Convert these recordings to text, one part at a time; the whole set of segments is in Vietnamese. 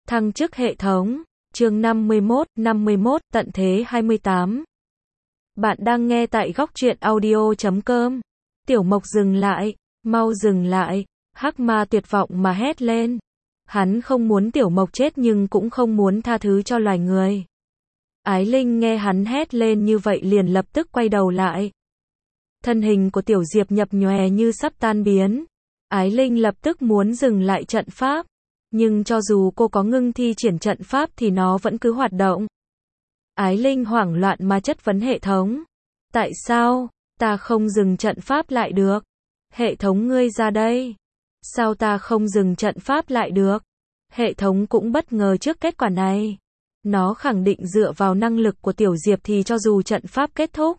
Thăng chức hệ thống, chương 51, tận thế 28. Bạn đang nghe tại góc truyện audio.com. Tiểu Mộc dừng lại, mau dừng lại, Hắc Ma tuyệt vọng mà hét lên. Hắn không muốn Tiểu Mộc chết nhưng cũng không muốn tha thứ cho loài người. Ái Linh nghe hắn hét lên như vậy liền lập tức quay đầu lại. Thân hình của Tiểu Diệp nhập nhòe như sắp tan biến. Ái Linh lập tức muốn dừng lại trận pháp. Nhưng cho dù cô có ngưng thi triển trận pháp thì nó vẫn cứ hoạt động. Ái Linh hoảng loạn mà chất vấn hệ thống. Tại sao, ta không dừng trận pháp lại được? Hệ thống ngươi ra đây. Sao ta không dừng trận pháp lại được? Hệ thống cũng bất ngờ trước kết quả này. Nó khẳng định dựa vào năng lực của Tiểu Diệp thì cho dù trận pháp kết thúc,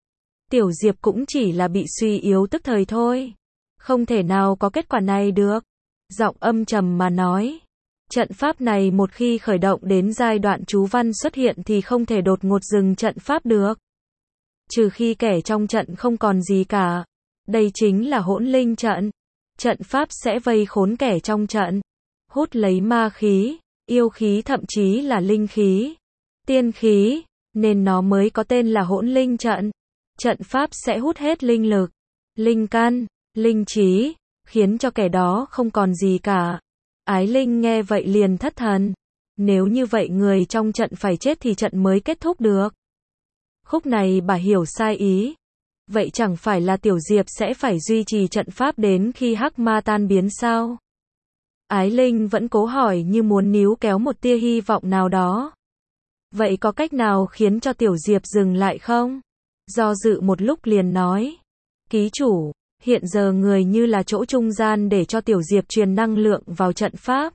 Tiểu Diệp cũng chỉ là bị suy yếu tức thời thôi. Không thể nào có kết quả này được. Giọng âm trầm mà nói. Trận pháp này một khi khởi động đến giai đoạn chú văn xuất hiện thì không thể đột ngột dừng trận pháp được. Trừ khi kẻ trong trận không còn gì cả. Đây chính là hỗn linh trận. Trận pháp sẽ vây khốn kẻ trong trận. Hút lấy ma khí, yêu khí thậm chí là linh khí, tiên khí, nên nó mới có tên là hỗn linh trận. Trận pháp sẽ hút hết linh lực, linh căn, linh trí, khiến cho kẻ đó không còn gì cả. Ái Linh nghe vậy liền thất thần. Nếu như vậy người trong trận phải chết thì trận mới kết thúc được. Khúc này bà hiểu sai ý. Vậy chẳng phải là Tiểu Diệp sẽ phải duy trì trận pháp đến khi Hắc Ma tan biến sao? Ái Linh vẫn cố hỏi như muốn níu kéo một tia hy vọng nào đó. Vậy có cách nào khiến cho Tiểu Diệp dừng lại không? Do dự một lúc liền nói. Ký chủ, hiện giờ người như là chỗ trung gian để cho Tiểu Diệp truyền năng lượng vào trận pháp.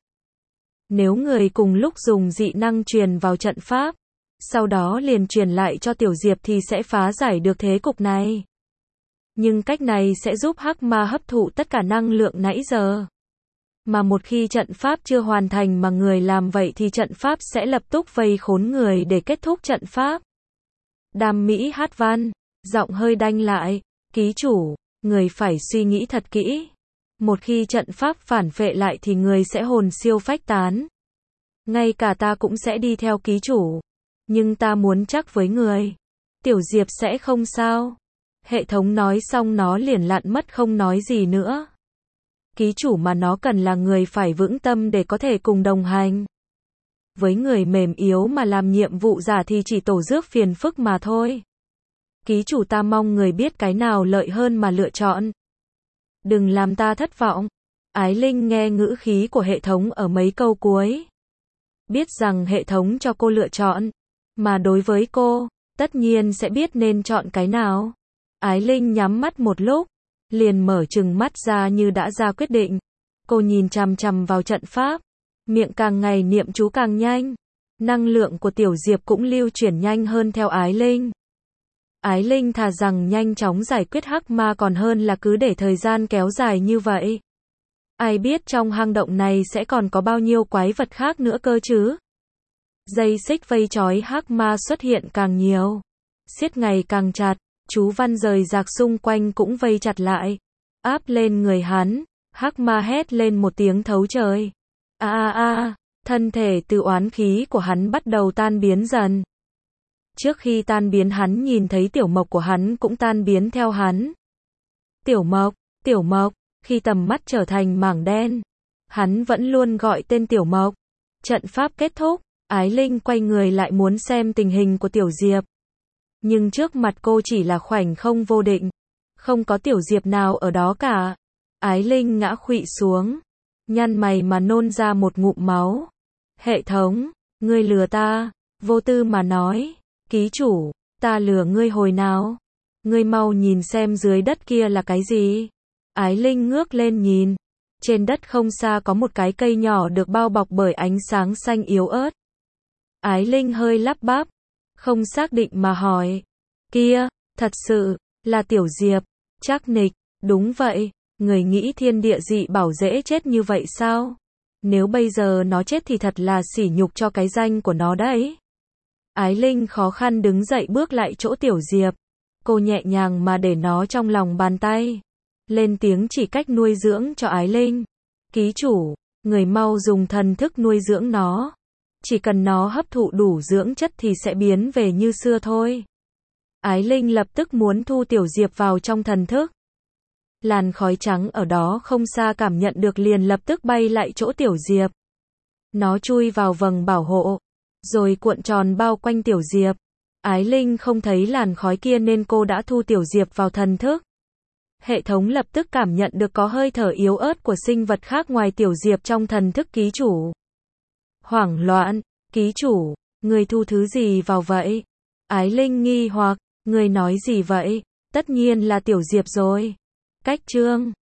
Nếu người cùng lúc dùng dị năng truyền vào trận pháp, sau đó liền truyền lại cho Tiểu Diệp thì sẽ phá giải được thế cục này. Nhưng cách này sẽ giúp Hắc Ma hấp thụ tất cả năng lượng nãy giờ. Mà một khi trận pháp chưa hoàn thành mà người làm vậy thì trận pháp sẽ lập tức vây khốn người để kết thúc trận pháp. Đàm Mỹ hát văn, giọng hơi đanh lại. Ký chủ, người phải suy nghĩ thật kỹ. Một khi trận pháp phản phệ lại thì người sẽ hồn siêu phách tán. Ngay cả ta cũng sẽ đi theo ký chủ. Nhưng ta muốn chắc với người. Tiểu Diệp sẽ không sao. Hệ thống nói xong nó liền lặn mất không nói gì nữa. Ký chủ mà nó cần là người phải vững tâm để có thể cùng đồng hành. Với người mềm yếu mà làm nhiệm vụ giả thì chỉ tổ rước phiền phức mà thôi. Ký chủ ta mong người biết cái nào lợi hơn mà lựa chọn. Đừng làm ta thất vọng. Ái Linh nghe ngữ khí của hệ thống ở mấy câu cuối. Biết rằng hệ thống cho cô lựa chọn. Mà đối với cô, tất nhiên sẽ biết nên chọn cái nào. Ái Linh nhắm mắt một lúc, liền mở trừng mắt ra như đã ra quyết định. Cô nhìn chằm chằm vào trận pháp. Miệng càng ngày niệm chú càng nhanh. Năng lượng của Tiểu Diệp cũng lưu chuyển nhanh hơn theo Ái Linh. Ái Linh thà rằng nhanh chóng giải quyết Hắc Ma còn hơn là cứ để thời gian kéo dài như vậy. Ai biết trong hang động này sẽ còn có bao nhiêu quái vật khác nữa cơ chứ? Dây xích vây trói Hắc Ma xuất hiện càng nhiều. Siết ngày càng chặt, chú văn rời rạc xung quanh cũng vây chặt lại. Áp lên người hắn, Hắc Ma hét lên một tiếng thấu trời. Thân thể từ oán khí của hắn bắt đầu tan biến dần. Trước khi tan biến hắn nhìn thấy Tiểu Mộc của hắn cũng tan biến theo hắn. Tiểu Mộc, khi tầm mắt trở thành mảng đen. Hắn vẫn luôn gọi tên Tiểu Mộc. Trận pháp kết thúc, Ái Linh quay người lại muốn xem tình hình của Tiểu Diệp. Nhưng trước mặt cô chỉ là khoảnh không vô định. Không có Tiểu Diệp nào ở đó cả. Ái Linh ngã khuỵu xuống. Nhăn mày mà nôn ra một ngụm máu. Hệ thống, ngươi lừa ta. Vô tư mà nói. Ký chủ, ta lừa ngươi hồi nào? Ngươi mau nhìn xem dưới đất kia là cái gì? Ái Linh ngước lên nhìn. Trên đất không xa có một cái cây nhỏ được bao bọc bởi ánh sáng xanh yếu ớt. Ái Linh hơi lắp bắp. Không xác định mà hỏi. Kia, thật sự, là Tiểu Diệp. Chắc nịch, đúng vậy. Người nghĩ thiên địa dị bảo dễ chết như vậy sao? Nếu bây giờ nó chết thì thật là sỉ nhục cho cái danh của nó đấy. Ái Linh khó khăn đứng dậy bước lại chỗ Tiểu Diệp. Cô nhẹ nhàng mà để nó trong lòng bàn tay. Lên tiếng chỉ cách nuôi dưỡng cho Ái Linh. Ký chủ, người mau dùng thần thức nuôi dưỡng nó. Chỉ cần nó hấp thụ đủ dưỡng chất thì sẽ biến về như xưa thôi. Ái Linh lập tức muốn thu Tiểu Diệp vào trong thần thức. Làn khói trắng ở đó không xa cảm nhận được liền lập tức bay lại chỗ Tiểu Diệp. Nó chui vào vầng bảo hộ, rồi cuộn tròn bao quanh Tiểu Diệp. Ái Linh không thấy làn khói kia nên cô đã thu Tiểu Diệp vào thần thức. Hệ thống lập tức cảm nhận được có hơi thở yếu ớt của sinh vật khác ngoài Tiểu Diệp trong thần thức ký chủ. Hoảng loạn, ký chủ, người thu thứ gì vào vậy? Ái Linh nghi hoặc, người nói gì vậy? Tất nhiên là Tiểu Diệp rồi. Cách chương